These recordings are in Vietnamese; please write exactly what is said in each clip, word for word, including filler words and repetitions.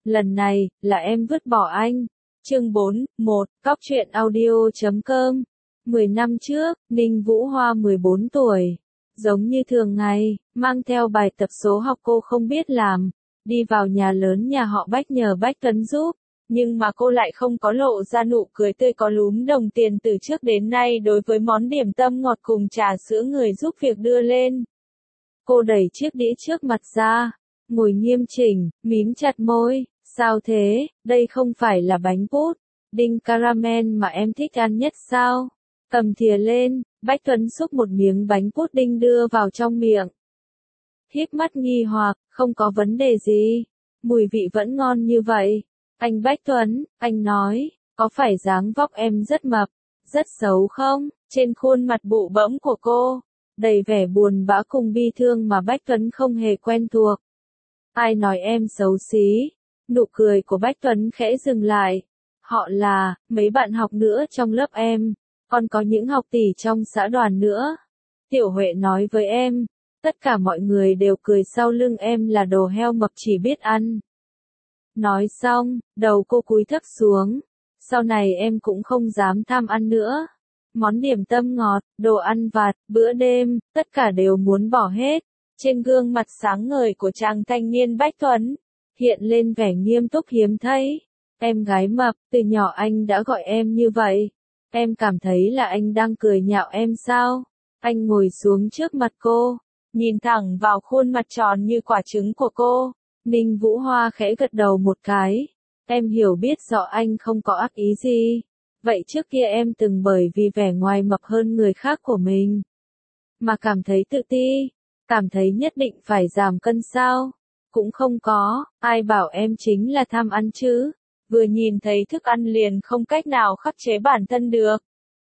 lần này, là em vứt bỏ anh. Chương bốn, một, Cóc truyện audio chấm com. mười năm trước, Ninh Vũ Hoa mười bốn tuổi. Giống như thường ngày, mang theo bài tập số học cô không biết làm, đi vào nhà lớn nhà họ Bách nhờ Bách Tuấn giúp. Nhưng mà cô lại không có lộ ra nụ cười tươi có lúm đồng tiền từ trước đến nay đối với món điểm tâm ngọt cùng trà sữa người giúp việc đưa lên. Cô đẩy chiếc đĩa trước mặt ra, ngồi nghiêm chỉnh, mím chặt môi. Sao thế, đây không phải là bánh pudding caramel mà em thích ăn nhất sao? Cầm thìa lên, Bách Tuấn xúc một miếng bánh pudding đưa vào trong miệng. Híp mắt nghi hoặc, không có vấn đề gì, mùi vị vẫn ngon như vậy. Anh Bách Tuấn, anh nói, có phải dáng vóc em rất mập, rất xấu không? Trên khuôn mặt bụ bẫm của cô, đầy vẻ buồn bã cùng bi thương mà Bách Tuấn không hề quen thuộc. Ai nói em xấu xí? Nụ cười của Bách Tuấn khẽ dừng lại. Họ là, mấy bạn học nữa trong lớp em, còn có những học tỷ trong xã đoàn nữa. Tiểu Huệ nói với em, tất cả mọi người đều cười sau lưng em là đồ heo mập chỉ biết ăn. Nói xong, đầu cô cúi thấp xuống. Sau này em cũng không dám tham ăn nữa. Món điểm tâm ngọt, đồ ăn vặt, bữa đêm, tất cả đều muốn bỏ hết. Trên gương mặt sáng ngời của chàng thanh niên Bách Tuấn, hiện lên vẻ nghiêm túc hiếm thấy. Em gái mập, từ nhỏ anh đã gọi em như vậy. Em cảm thấy là anh đang cười nhạo em sao? Anh ngồi xuống trước mặt cô, nhìn thẳng vào khuôn mặt tròn như quả trứng của cô. Ninh Vũ Hoa khẽ gật đầu một cái. Em hiểu biết rõ anh không có ác ý gì. Vậy trước kia em từng bởi vì vẻ ngoài mập hơn người khác của mình mà cảm thấy tự ti, cảm thấy nhất định phải giảm cân sao? Cũng không có, ai bảo em chính là tham ăn chứ. Vừa nhìn thấy thức ăn liền không cách nào khắc chế bản thân được.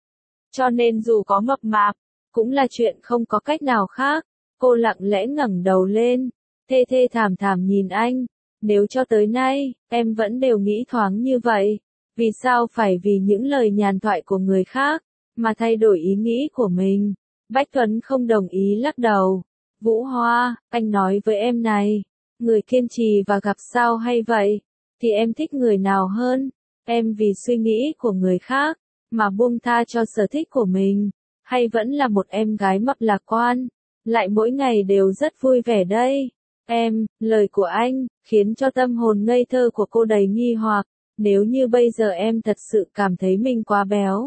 Cho nên dù có mập mạp, cũng là chuyện không có cách nào khác. Cô lặng lẽ ngẩng đầu lên, thê thê thảm thảm nhìn anh. Nếu cho tới nay, em vẫn đều nghĩ thoáng như vậy, vì sao phải vì những lời nhàn thoại của người khác, mà thay đổi ý nghĩ của mình? Bách Tuấn không đồng ý lắc đầu. Vũ Hoa, anh nói với em này, người kiên trì và gặp sao hay vậy? Thì em thích người nào hơn? Em vì suy nghĩ của người khác, mà buông tha cho sở thích của mình, hay vẫn là một em gái mập lạc quan, lại mỗi ngày đều rất vui vẻ đây? Em, lời của anh, khiến cho tâm hồn ngây thơ của cô đầy nghi hoặc. Nếu như bây giờ em thật sự cảm thấy mình quá béo,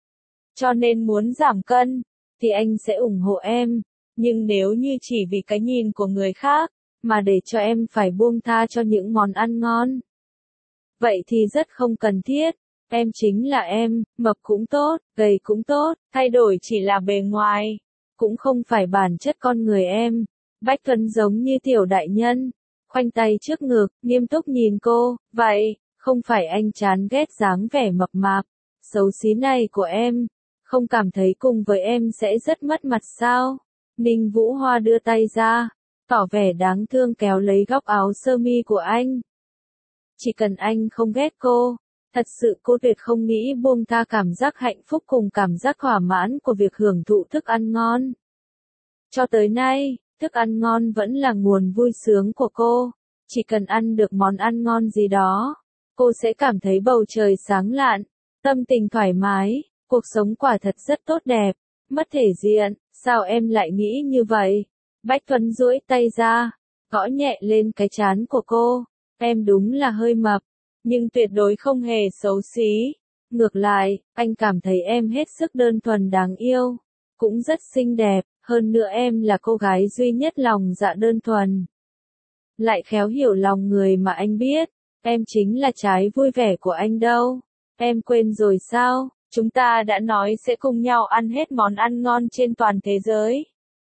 cho nên muốn giảm cân, thì anh sẽ ủng hộ em. Nhưng nếu như chỉ vì cái nhìn của người khác, mà để cho em phải buông tha cho những món ăn ngon, vậy thì rất không cần thiết. Em chính là em, mập cũng tốt, gầy cũng tốt, thay đổi chỉ là bề ngoài, cũng không phải bản chất con người em. Bách Tuấn giống như tiểu đại nhân, khoanh tay trước ngực, nghiêm túc nhìn cô. Vậy, không phải anh chán ghét dáng vẻ mập mạp, xấu xí này của em, không cảm thấy cùng với em sẽ rất mất mặt sao? Ninh Vũ Hoa đưa tay ra, tỏ vẻ đáng thương kéo lấy góc áo sơ mi của anh. Chỉ cần anh không ghét cô, thật sự cô tuyệt không nghĩ buông tha cảm giác hạnh phúc cùng cảm giác thỏa mãn của việc hưởng thụ thức ăn ngon. Cho tới nay, thức ăn ngon vẫn là nguồn vui sướng của cô. Chỉ cần ăn được món ăn ngon gì đó, cô sẽ cảm thấy bầu trời sáng lạn, tâm tình thoải mái, cuộc sống quả thật rất tốt đẹp. Mất thể diện, sao em lại nghĩ như vậy? Bách Tuấn duỗi tay ra, gõ nhẹ lên cái trán của cô. Em đúng là hơi mập, nhưng tuyệt đối không hề xấu xí. Ngược lại, anh cảm thấy em hết sức đơn thuần đáng yêu, cũng rất xinh đẹp, hơn nữa em là cô gái duy nhất lòng dạ đơn thuần, lại khéo hiểu lòng người mà anh biết. Em chính là trái vui vẻ của anh đâu. Em quên rồi sao? Chúng ta đã nói sẽ cùng nhau ăn hết món ăn ngon trên toàn thế giới.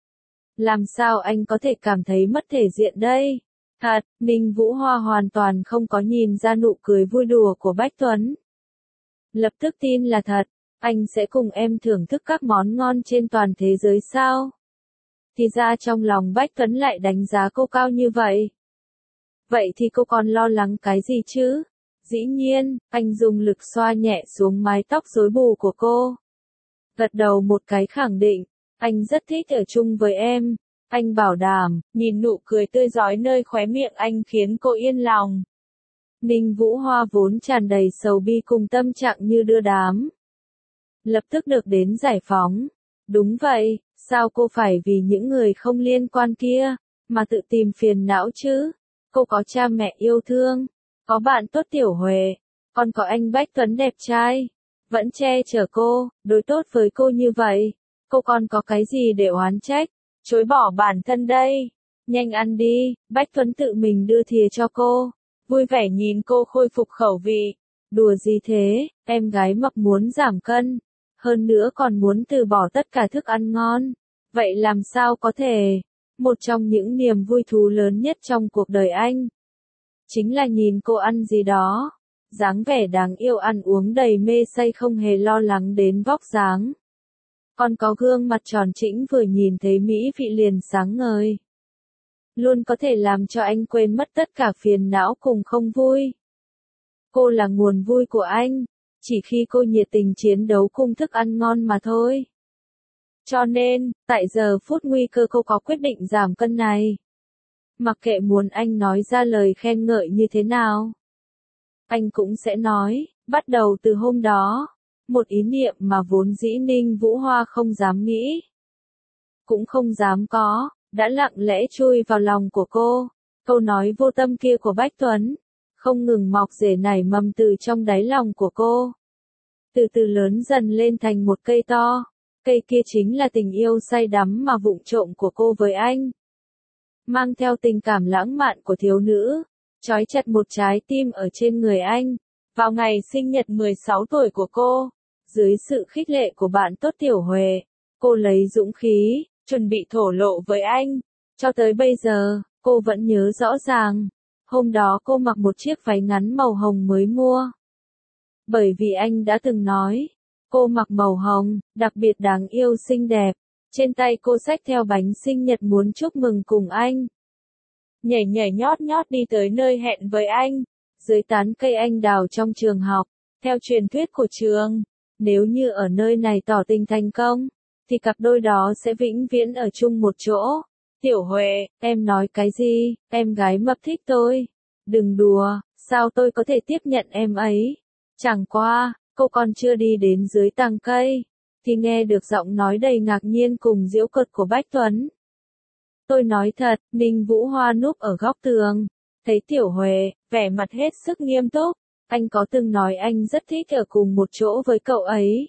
Làm sao anh có thể cảm thấy mất thể diện đây? Thật, Ninh Vũ Hoa hoàn toàn không có nhìn ra nụ cười vui đùa của Bách Tuấn. Lập tức tin là thật, anh sẽ cùng em thưởng thức các món ngon trên toàn thế giới sao? Thì ra trong lòng Bách Tuấn lại đánh giá cô cao như vậy. Vậy thì cô còn lo lắng cái gì chứ? Dĩ nhiên, anh dùng lực xoa nhẹ xuống mái tóc rối bù của cô. Gật đầu một cái khẳng định, anh rất thích ở chung với em. Anh bảo đảm, nhìn nụ cười tươi rói nơi khóe miệng anh khiến cô yên lòng. Ninh Vũ Hoa vốn tràn đầy sầu bi cùng tâm trạng như đưa đám. Lập tức được đến giải phóng. Đúng vậy, sao cô phải vì những người không liên quan kia, mà tự tìm phiền não chứ? Cô có cha mẹ yêu thương, có bạn tốt Tiểu Huệ, còn có anh Bách Tuấn đẹp trai, vẫn che chở cô, đối tốt với cô như vậy. Cô còn có cái gì để oán trách, chối bỏ bản thân đây? Nhanh ăn đi, Bách Tuấn tự mình đưa thìa cho cô, vui vẻ nhìn cô khôi phục khẩu vị. Đùa gì thế, em gái mập muốn giảm cân, hơn nữa còn muốn từ bỏ tất cả thức ăn ngon. Vậy làm sao có thể? Một trong những niềm vui thú lớn nhất trong cuộc đời anh chính là nhìn cô ăn gì đó, dáng vẻ đáng yêu ăn uống đầy mê say không hề lo lắng đến vóc dáng. Còn có gương mặt tròn trĩnh vừa nhìn thấy mỹ vị liền sáng ngời. Luôn có thể làm cho anh quên mất tất cả phiền não cùng không vui. Cô là nguồn vui của anh, chỉ khi cô nhiệt tình chiến đấu cùng thức ăn ngon mà thôi. Cho nên, tại giờ phút nguy cơ cô có quyết định giảm cân này. Mặc kệ muốn anh nói ra lời khen ngợi như thế nào, anh cũng sẽ nói, bắt đầu từ hôm đó, một ý niệm mà vốn dĩ Ninh Vũ Hoa không dám nghĩ, cũng không dám có, đã lặng lẽ chui vào lòng của cô. Câu nói vô tâm kia của Bách Tuấn, không ngừng mọc rễ nảy mầm từ trong đáy lòng của cô. Từ từ lớn dần lên thành một cây to, cây kia chính là tình yêu say đắm mà vụng trộm của cô với anh. Mang theo tình cảm lãng mạn của thiếu nữ, trói chặt một trái tim ở trên người anh. Vào ngày sinh nhật mười sáu tuổi của cô, dưới sự khích lệ của bạn tốt Tiểu Huệ, cô lấy dũng khí, chuẩn bị thổ lộ với anh. Cho tới bây giờ, cô vẫn nhớ rõ ràng, hôm đó cô mặc một chiếc váy ngắn màu hồng mới mua. Bởi vì anh đã từng nói, cô mặc màu hồng, đặc biệt đáng yêu xinh đẹp. Trên tay cô xách theo bánh sinh nhật muốn chúc mừng cùng anh. Nhảy nhảy nhót nhót đi tới nơi hẹn với anh, dưới tán cây anh đào trong trường học. Theo truyền thuyết của trường, nếu như ở nơi này tỏ tình thành công, thì cặp đôi đó sẽ vĩnh viễn ở chung một chỗ. Tiểu Huệ, em nói cái gì, em gái mập thích tôi. Đừng đùa, sao tôi có thể tiếp nhận em ấy. Chẳng qua, cô còn chưa đi đến dưới tàng cây, thì nghe được giọng nói đầy ngạc nhiên cùng giễu cợt của Bách Tuấn. Tôi nói thật, Ninh Vũ Hoa núp ở góc tường, thấy Tiểu Huệ, vẻ mặt hết sức nghiêm túc. Anh có từng nói anh rất thích ở cùng một chỗ với cậu ấy.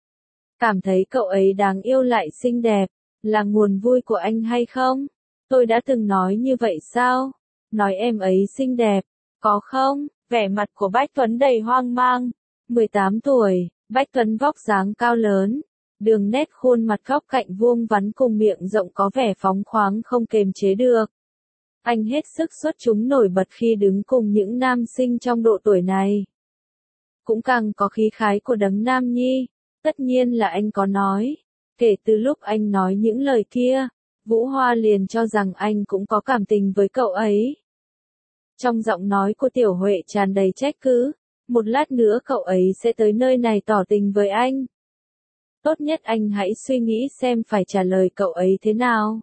Cảm thấy cậu ấy đáng yêu lại xinh đẹp, là nguồn vui của anh hay không? Tôi đã từng nói như vậy sao? Nói em ấy xinh đẹp, có không? Vẻ mặt của Bách Tuấn đầy hoang mang. mười tám tuổi, Bách Tuấn vóc dáng cao lớn, đường nét khuôn mặt góc cạnh vuông vắn cùng miệng rộng có vẻ phóng khoáng không kềm chế được. Anh hết sức xuất chúng nổi bật khi đứng cùng những nam sinh trong độ tuổi này. Cũng càng có khí khái của đấng nam nhi. Tất nhiên là anh có nói. Kể từ lúc anh nói những lời kia, Vũ Hoa liền cho rằng anh cũng có cảm tình với cậu ấy. Trong giọng nói của Tiểu Huệ tràn đầy trách cứ. Một lát nữa cậu ấy sẽ tới nơi này tỏ tình với anh. Tốt nhất anh hãy suy nghĩ xem phải trả lời cậu ấy thế nào.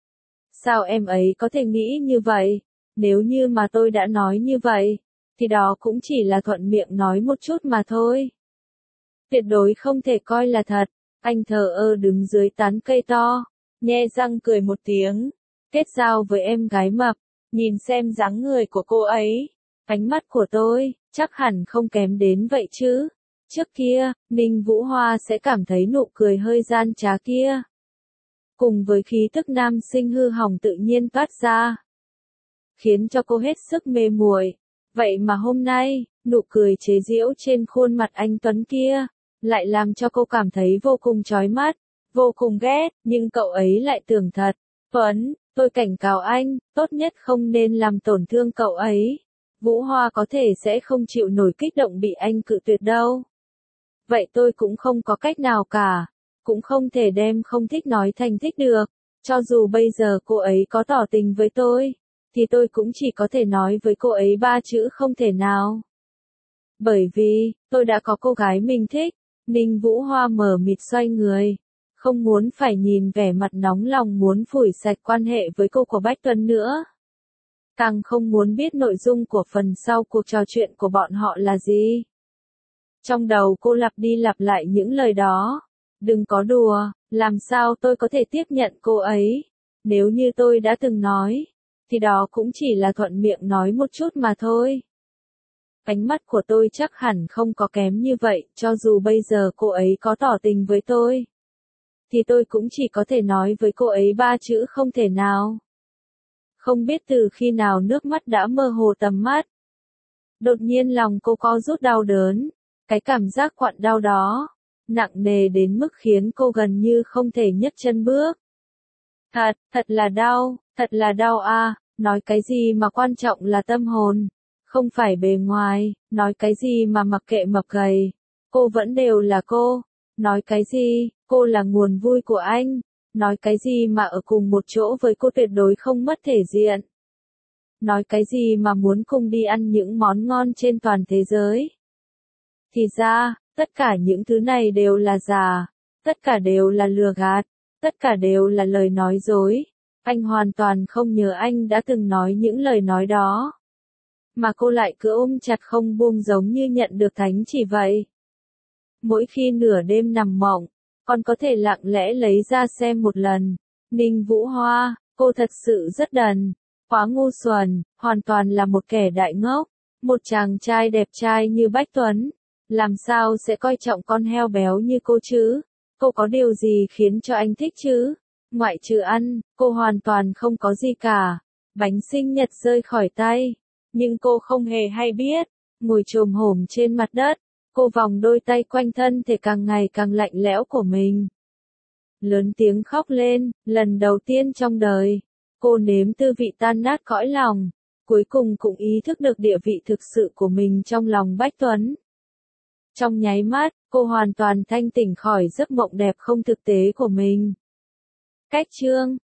Sao em ấy có thể nghĩ như vậy? Nếu như mà tôi đã nói như vậy, thì đó cũng chỉ là thuận miệng nói một chút mà thôi. Tuyệt đối không thể coi là thật. Anh thờ ơ đứng dưới tán cây to, nhe răng cười một tiếng. Kết giao với em gái mập, nhìn xem dáng người của cô ấy. Ánh mắt của tôi, chắc hẳn không kém đến vậy chứ. Trước kia, Ninh Vũ Hoa sẽ cảm thấy nụ cười hơi gian trá kia, cùng với khí tức nam sinh hư hỏng tự nhiên toát ra, khiến cho cô hết sức mê muội. Vậy mà hôm nay, nụ cười chế giễu trên khuôn mặt anh Tuấn kia, lại làm cho cô cảm thấy vô cùng chói mắt, vô cùng ghét, nhưng cậu ấy lại tưởng thật. Tuấn, tôi cảnh cáo anh, tốt nhất không nên làm tổn thương cậu ấy. Vũ Hoa có thể sẽ không chịu nổi kích động bị anh cự tuyệt đâu. Vậy tôi cũng không có cách nào cả, cũng không thể đem không thích nói thành thích được. Cho dù bây giờ cô ấy có tỏ tình với tôi, thì tôi cũng chỉ có thể nói với cô ấy ba chữ không thể nào. Bởi vì, tôi đã có cô gái mình thích. Ninh Vũ Hoa mờ mịt xoay người, không muốn phải nhìn vẻ mặt nóng lòng muốn phủi sạch quan hệ với cô của Bách Tuấn nữa. càng không muốn biết nội dung của phần sau cuộc trò chuyện của bọn họ là gì. Trong đầu cô lặp đi lặp lại những lời đó. Đừng có đùa, làm sao tôi có thể tiếp nhận cô ấy? Nếu như tôi đã từng nói, thì đó cũng chỉ là thuận miệng nói một chút mà thôi. Ánh mắt của tôi chắc hẳn không có kém như vậy, cho dù bây giờ cô ấy có tỏ tình với tôi, thì tôi cũng chỉ có thể nói với cô ấy ba chữ không thể nào. Không biết từ khi nào nước mắt đã mơ hồ tầm mắt. Đột nhiên lòng cô co rút đau đớn, cái cảm giác quặn đau đó, nặng nề đến mức khiến cô gần như không thể nhấc chân bước. Thật, thật là đau, thật là đau a, nói cái gì mà quan trọng là tâm hồn, không phải bề ngoài, nói cái gì mà mặc kệ mập gầy, cô vẫn đều là cô, nói cái gì, cô là nguồn vui của anh, nói cái gì mà ở cùng một chỗ với cô tuyệt đối không mất thể diện. Nói cái gì mà muốn cùng đi ăn những món ngon trên toàn thế giới. Thì ra, tất cả những thứ này đều là giả, tất cả đều là lừa gạt, tất cả đều là lời nói dối. Anh hoàn toàn không nhớ anh đã từng nói những lời nói đó. Mà cô lại cứ ôm chặt không buông giống như nhận được thánh chỉ vậy. Mỗi khi nửa đêm nằm mộng, con có thể lặng lẽ lấy ra xem một lần. Ninh Vũ Hoa, cô thật sự rất đần, quá ngu xuẩn, hoàn toàn là một kẻ đại ngốc. Một chàng trai đẹp trai như Bách Tuấn, làm sao sẽ coi trọng con heo béo như cô chứ? Cô có điều gì khiến cho anh thích chứ? Ngoại trừ ăn, cô hoàn toàn không có gì cả. Bánh sinh nhật rơi khỏi tay, nhưng cô không hề hay biết. Ngồi chồm hổm trên mặt đất, cô vòng đôi tay quanh thân thể càng ngày càng lạnh lẽo của mình. Lớn tiếng khóc lên, lần đầu tiên trong đời, cô nếm tư vị tan nát cõi lòng, cuối cùng cũng ý thức được địa vị thực sự của mình trong lòng Bách Tuấn. Trong nháy mắt, cô hoàn toàn thanh tỉnh khỏi giấc mộng đẹp không thực tế của mình. Cách chương